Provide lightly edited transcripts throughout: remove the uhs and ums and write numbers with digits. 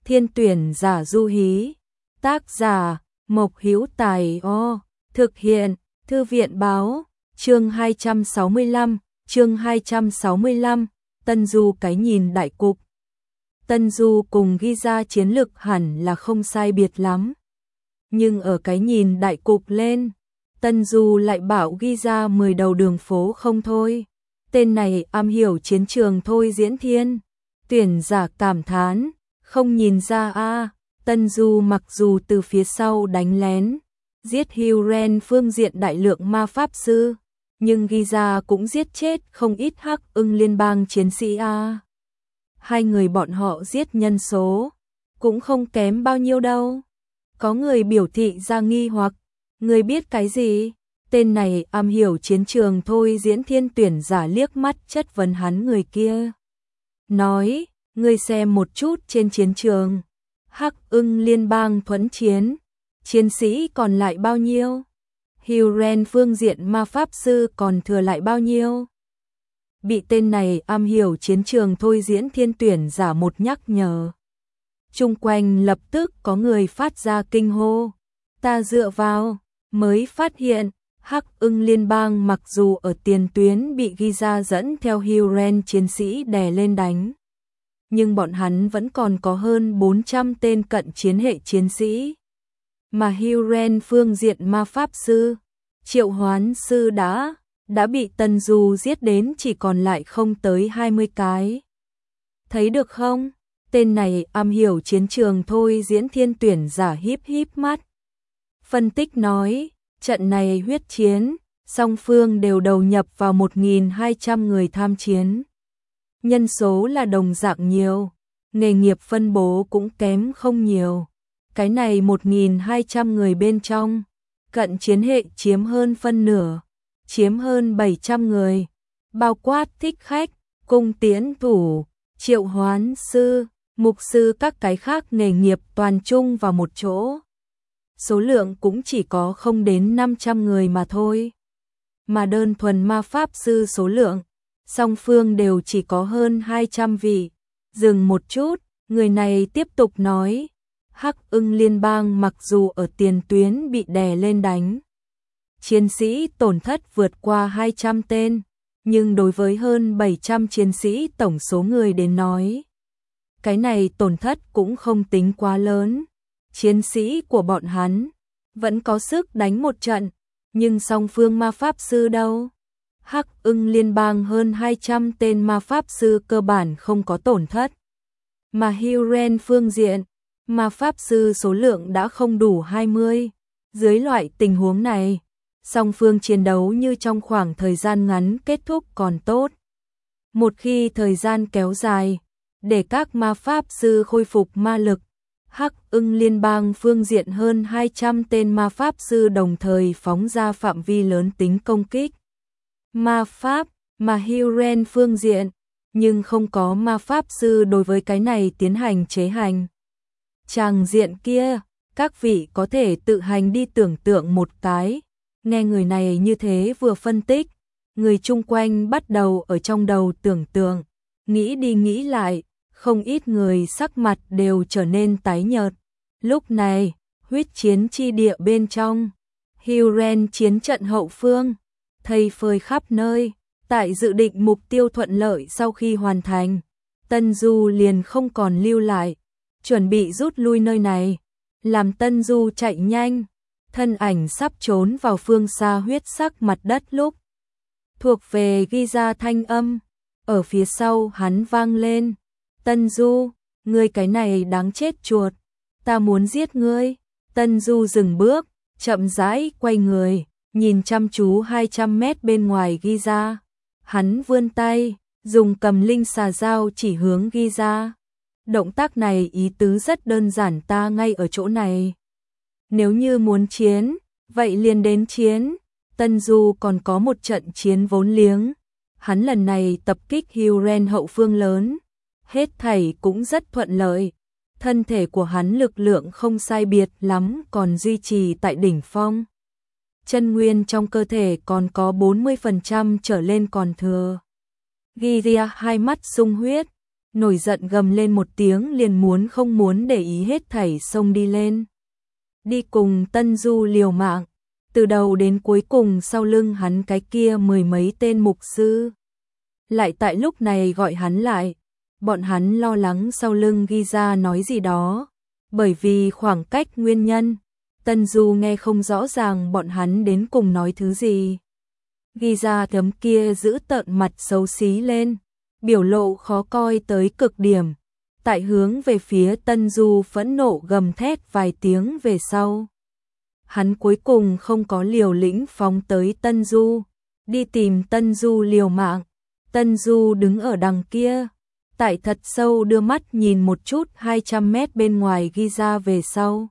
thiên tuyển giả Du Hí. Tác giả Mộc Hữu Tài. Thực hiện Thư viện báo. Chương 265, Tân Du cái nhìn đại cục. Tân Du cùng Giza chiến lực hẳn là không sai biệt lắm. Nhưng ở cái nhìn đại cục lên, Tân Du lại bảo Giza 10 đầu đường phố không thôi. Tên này am hiểu chiến trường thôi diễn thiên. Tuyển giả cảm thán, không nhìn ra Tân Du mặc dù từ phía sau đánh lén, giết Huren phương diện đại lượng ma pháp sư, nhưng Giza cũng giết chết không ít Hắc Ưng liên bang chiến sĩ Hai người bọn họ giết nhân số cũng không kém bao nhiêu đâu. Có người biểu thị ra nghi hoặc, người biết cái gì? Tên này am hiểu chiến trường thôi diễn thiên. Tuyển giả liếc mắt chất vấn hắn người kia. Nói, ngươi xem một chút trên chiến trường. Hắc Ưng liên bang thuẫn chiến, chiến sĩ còn lại bao nhiêu? Huren phương diện ma pháp sư còn thừa lại bao nhiêu? Bị tên này am hiểu chiến trường thôi diễn thiên tuyển giả một nhắc nhở. Chung quanh lập tức có người phát ra kinh hô. Ta dựa vào, mới phát hiện, Hắc Ưng liên bang mặc dù ở tiền tuyến bị Giza dẫn theo Huren chiến sĩ đè lên đánh, nhưng bọn hắn vẫn còn có hơn 400 tên cận chiến hệ chiến sĩ. Mà Huren phương diện ma pháp sư, triệu hoán sư đã bị Tân Du giết đến chỉ còn lại không tới 20 cái. Thấy được không? Tên này am hiểu chiến trường thôi diễn thiên. Tuyển giả híp mắt. Phân tích nói, trận này huyết chiến, song phương đều đầu nhập vào 1.200 người tham chiến. Nhân số là đồng dạng nhiều, nghề nghiệp phân bố cũng kém không nhiều. Cái này 1.200 người bên trong, cận chiến hệ chiếm hơn phân nửa, chiếm hơn 700 người, bao quát thích khách, cung tiễn thủ, triệu hoán sư, mục sư các cái khác nghề nghiệp toàn chung vào một chỗ. Số lượng cũng chỉ có không đến 500 người mà thôi. Mà đơn thuần ma pháp sư số lượng, song phương đều chỉ có hơn 200 vị. Dừng một chút, người này tiếp tục nói, Hắc Ưng liên bang mặc dù ở tiền tuyến bị đè lên đánh, chiến sĩ tổn thất vượt qua 200 tên, nhưng đối với hơn 700 chiến sĩ tổng số người đến nói, cái này tổn thất cũng không tính quá lớn. Chiến sĩ của bọn hắn vẫn có sức đánh một trận, nhưng song phương ma pháp sư đâu? Hắc Ưng liên bang hơn 200 tên ma pháp sư cơ bản không có tổn thất. Mà Huren phương diện, ma pháp sư số lượng đã không đủ 20. Dưới loại tình huống này, song phương chiến đấu như trong khoảng thời gian ngắn kết thúc còn tốt. Một khi thời gian kéo dài, để các ma pháp sư khôi phục ma lực, Hắc Ưng liên bang phương diện hơn 200 tên ma pháp sư đồng thời phóng ra phạm vi lớn tính công kích. Ma pháp, mà Huren phương diện, nhưng không có ma pháp sư đối với cái này tiến hành chế hành. Tràng diện kia, các vị có thể tự hành đi tưởng tượng một cái. Nghe người này như thế vừa phân tích, người chung quanh bắt đầu ở trong đầu tưởng tượng, nghĩ đi nghĩ lại, không ít người sắc mặt đều trở nên tái nhợt. Lúc này, huyết chiến chi địa bên trong, Huren chiến trận hậu phương, thây phơi khắp nơi. Tại dự định mục tiêu thuận lợi sau khi hoàn thành, Tân Du liền không còn lưu lại, chuẩn bị rút lui nơi này. Làm Tân Du chạy nhanh, thân ảnh sắp trốn vào phương xa huyết sắc mặt đất lúc, thuộc về Giza thanh âm ở phía sau hắn vang lên. Tân Du, ngươi cái này đáng chết chuột, ta muốn giết ngươi. Tân Du dừng bước, chậm rãi quay người, nhìn chăm chú 200 mét bên ngoài Giza. Hắn vươn tay, dùng cầm linh xà dao chỉ hướng Giza. Động tác này ý tứ rất đơn giản, ta ngay ở chỗ này. Nếu như muốn chiến, vậy liền đến chiến. Tân Du còn có một trận chiến vốn liếng. Hắn lần này tập kích Huren hậu phương lớn, hết thảy cũng rất thuận lợi. Thân thể của hắn lực lượng không sai biệt lắm còn duy trì tại đỉnh phong. Chân nguyên trong cơ thể còn có 40% trở lên còn thừa. Giza hai mắt sung huyết, nổi giận gầm lên một tiếng liền muốn không muốn để ý hết thảy xông đi lên. Đi cùng Tân Du liều mạng, từ đầu đến cuối cùng sau lưng hắn cái kia mười mấy tên mục sư. Lại tại lúc này gọi hắn lại, bọn hắn lo lắng sau lưng ghi ra nói gì đó, bởi vì khoảng cách nguyên nhân, Tân Du nghe không rõ ràng bọn hắn đến cùng nói thứ gì. Ghi ra tấm kia giữ tợn mặt xấu xí lên, biểu lộ khó coi tới cực điểm, tại hướng về phía Tân Du phẫn nộ gầm thét vài tiếng về sau. Hắn cuối cùng không có liều lĩnh phóng tới Tân Du, đi tìm Tân Du liều mạng. Tân Du đứng ở đằng kia, tại thật sâu đưa mắt nhìn một chút 200 mét bên ngoài ghi ra về sau.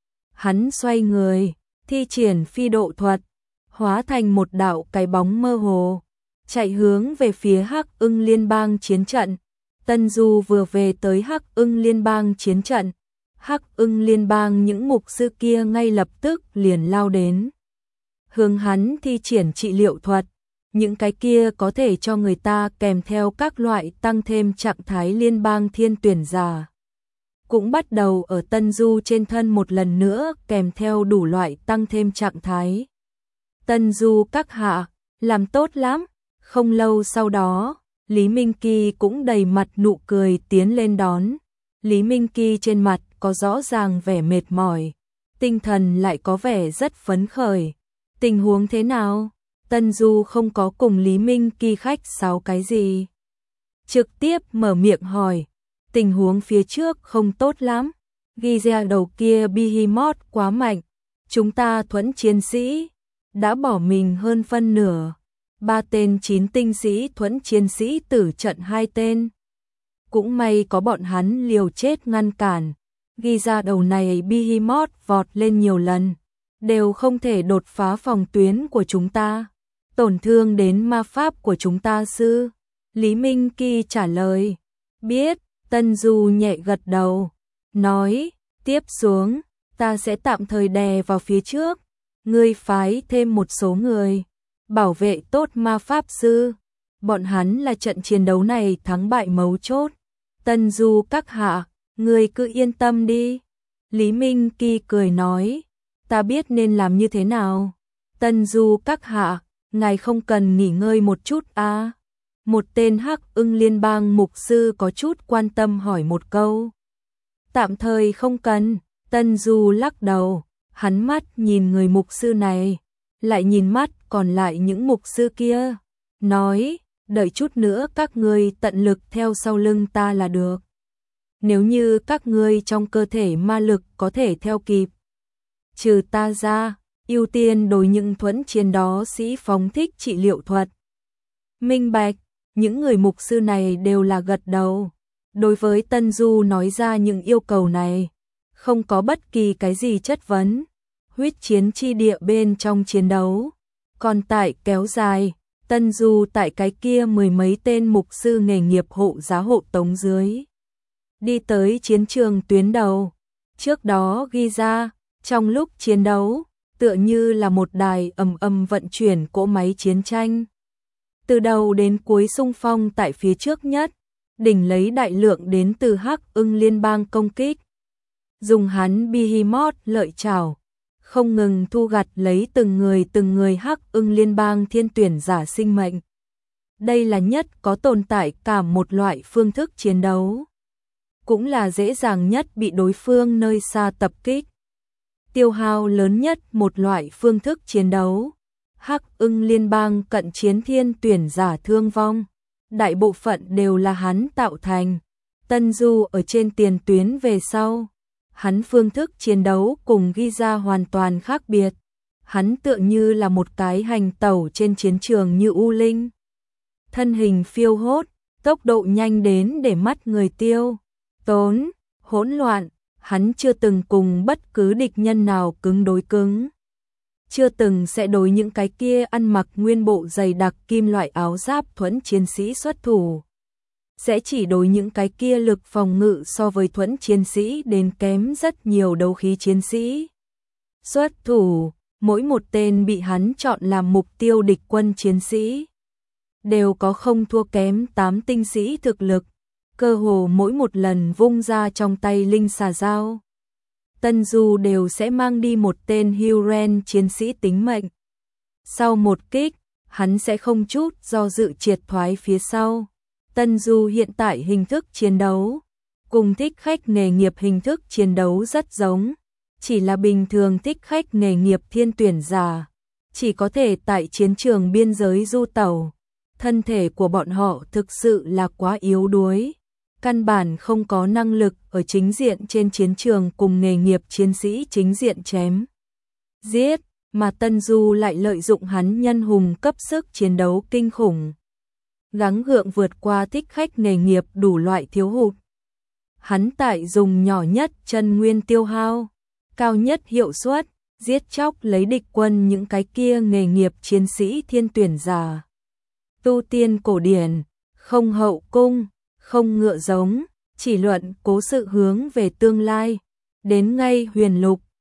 Hắn xoay người, thi triển phi độ thuật, hóa thành một đạo cái bóng mơ hồ, chạy hướng về phía Hắc Ưng Liên bang chiến trận. Tân Du vừa về tới Hắc Ưng Liên bang chiến trận, Hắc Ưng Liên bang những mục sư kia ngay lập tức liền lao đến. Hướng hắn thi triển trị liệu thuật, những cái kia có thể cho người ta kèm theo các loại tăng thêm trạng thái liên bang thiên tuyển giả. Cũng bắt đầu ở Tân Du trên thân một lần nữa kèm theo đủ loại tăng thêm trạng thái. Tân Du các hạ, làm tốt lắm. Không lâu sau đó, Lý Minh Kỳ cũng đầy mặt nụ cười tiến lên đón. Lý Minh Kỳ trên mặt có rõ ràng vẻ mệt mỏi, tinh thần lại có vẻ rất phấn khởi. Tình huống thế nào? Tân Du không có cùng Lý Minh Kỳ khách sáo cái gì. Trực tiếp mở miệng hỏi, tình huống phía trước không tốt lắm. Ghi ra đầu kia Behemoth quá mạnh, chúng ta thuẫn chiến sĩ đã bỏ mình hơn phân nửa. 3 tên 9 tinh sĩ thuẫn chiến sĩ tử trận 2 tên. Cũng may có bọn hắn liều chết ngăn cản. Ghi ra đầu này Behemoth vọt lên nhiều lần, đều không thể đột phá phòng tuyến của chúng ta, tổn thương đến ma pháp của chúng ta sư. Lý Minh Kỳ trả lời, biết. Tân Du nhẹ gật đầu, nói, tiếp xuống, ta sẽ tạm thời đè vào phía trước, ngươi phái thêm một số người, bảo vệ tốt ma pháp sư, bọn hắn là trận chiến đấu này thắng bại mấu chốt. Tân Du các hạ, ngươi cứ yên tâm đi. Lý Minh Kỳ cười nói, ta biết nên làm như thế nào. Tân Du các hạ, ngài không cần nghỉ ngơi một chút à? Một tên Hắc Ưng Liên bang mục sư có chút quan tâm hỏi một câu. Tạm thời không cần. Tân Du lắc đầu, hắn mắt nhìn người mục sư này, lại nhìn mắt còn lại những mục sư kia, nói, đợi chút nữa các ngươi tận lực theo sau lưng ta là được. Nếu như các ngươi trong cơ thể ma lực có thể theo kịp, trừ ta ra, ưu tiên đối những thuẫn chiến đó sĩ phóng thích trị liệu thuật. Minh bạch, những người mục sư này đều là gật đầu. Đối với Tân Du nói ra những yêu cầu này, không có bất kỳ cái gì chất vấn. Huyết chiến chi địa bên trong chiến đấu còn tại kéo dài. Tân Du tại cái kia mười mấy tên mục sư nghề nghiệp hộ giá hộ tống dưới, đi tới chiến trường tuyến đầu. Trước đó ghi ra, trong lúc chiến đấu, tựa như là một đài ầm vận chuyển cỗ máy chiến tranh. Từ đầu đến cuối xung phong tại phía trước nhất, đỉnh lấy đại lượng đến từ Hắc Ưng Liên bang công kích. Dùng hắn Behemoth lợi chảo, không ngừng thu gặt lấy từng người Hắc Ưng Liên bang thiên tuyển giả sinh mệnh. Đây là nhất có tồn tại cả một loại phương thức chiến đấu, cũng là dễ dàng nhất bị đối phương nơi xa tập kích. Tiêu hao lớn nhất một loại phương thức chiến đấu. Hắc Ưng Liên bang cận chiến thiên tuyển giả thương vong, đại bộ phận đều là hắn tạo thành. Tân Du ở trên tiền tuyến về sau, hắn phương thức chiến đấu cùng ghi ra hoàn toàn khác biệt. Hắn tựa như là một cái hành tẩu trên chiến trường như u linh. Thân hình phiêu hốt, tốc độ nhanh đến để mắt người tiêu tốn, hỗn loạn. Hắn chưa từng cùng bất cứ địch nhân nào cứng đối cứng, chưa từng sẽ đối những cái kia ăn mặc nguyên bộ dày đặc kim loại áo giáp thuẫn chiến sĩ xuất thủ, sẽ chỉ đối những cái kia lực phòng ngự so với thuẫn chiến sĩ đến kém rất nhiều đấu khí chiến sĩ xuất thủ. Mỗi một tên bị hắn chọn làm mục tiêu địch quân chiến sĩ đều có không thua kém 8 tinh sĩ thực lực. cơ hồ mỗi một lần vung ra trong tay linh xà dao, Tân Du đều sẽ mang đi một tên Huren chiến sĩ tính mệnh. Sau một kích, hắn sẽ không chút do dự triệt thoái phía sau. Tân Du hiện tại hình thức chiến đấu cùng thích khách nghề nghiệp hình thức chiến đấu rất giống, chỉ là bình thường thích khách nghề nghiệp thiên tuyển giả chỉ có thể tại chiến trường biên giới du tẩu. Thân thể của bọn họ thực sự là quá yếu đuối, căn bản không có năng lực ở chính diện trên chiến trường cùng nghề nghiệp chiến sĩ chính diện chém giết, mà Tân Du lại lợi dụng hắn nhân hùng cấp sức chiến đấu kinh khủng, gắng gượng vượt qua thích khách nghề nghiệp đủ loại thiếu hụt. Hắn tại dùng nhỏ nhất chân nguyên tiêu hao, cao nhất hiệu suất, giết chóc lấy địch quân những cái kia nghề nghiệp chiến sĩ thiên tuyển giả. Tu tiên cổ điển, không hậu cung, không ngựa giống, chỉ luận cố sự hướng về tương lai. Đến ngay huyền lục,